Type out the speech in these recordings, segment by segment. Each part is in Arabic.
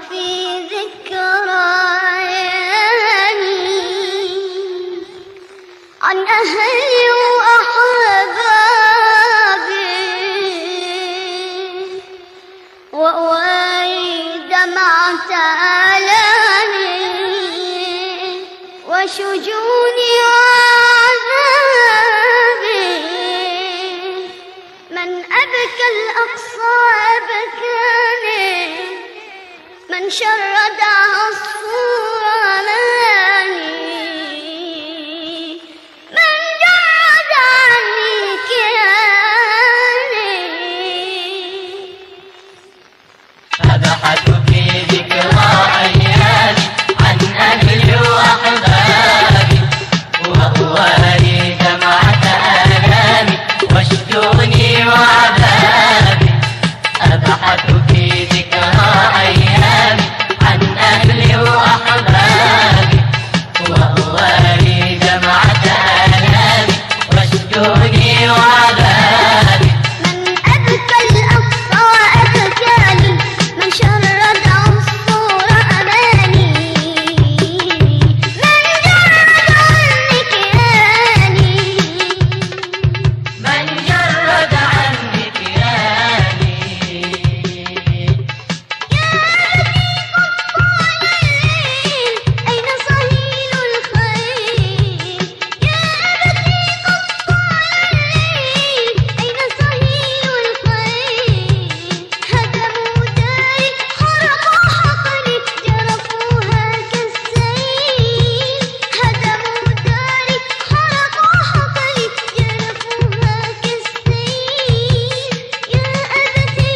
في ذكرياني عن أهلي وأحبابي وأواري دمعة آلامي وشجوني وعذابي. من أبكى الأقصى أبكاني، من شرد عصفور أماني، من جرد عني كياني. أبحث في ذكرى أيامي عن أهلي وأحبابي وأواري دمعة آلامي وشجوني وعذابي. أبحث في ذكرى أيامي عن أهلي وأحبابي وأواري دمعة آلامي وشجوني وعذابي. من أبكى الأقصى أبكاني، من شرد عصفور أماني، من جرد عني كياني. من جرد عني كياني. أين صهيل الخيل؟ يا أبتي قد طال الليل، أين صهيل الخيل؟ هدموا داري خرقوا حقلي جرفوها كالسيل. هدموا داري خرقوا حقلي جرفوها كالسيل. يا أبتي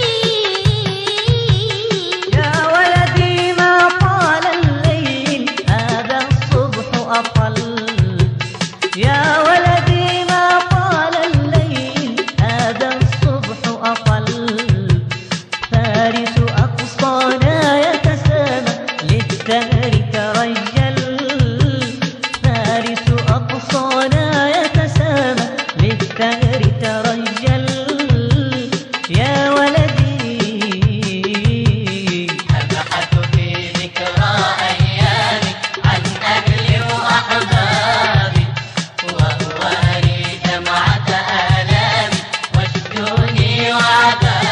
يا ولدي ما طال الليل هذا الصبح أطل. يا ولدي ما طال الليل هذا الصبح أطل. فارس أقصانا يتسامى للدهر ترجل. فارس أقصانا يتسامى للدهر ترجل. يا ولدي أبحث في ذكرى أيامي عن أهلي وأحبابي وأواري دمعة آلامي وشجوني وعذابي.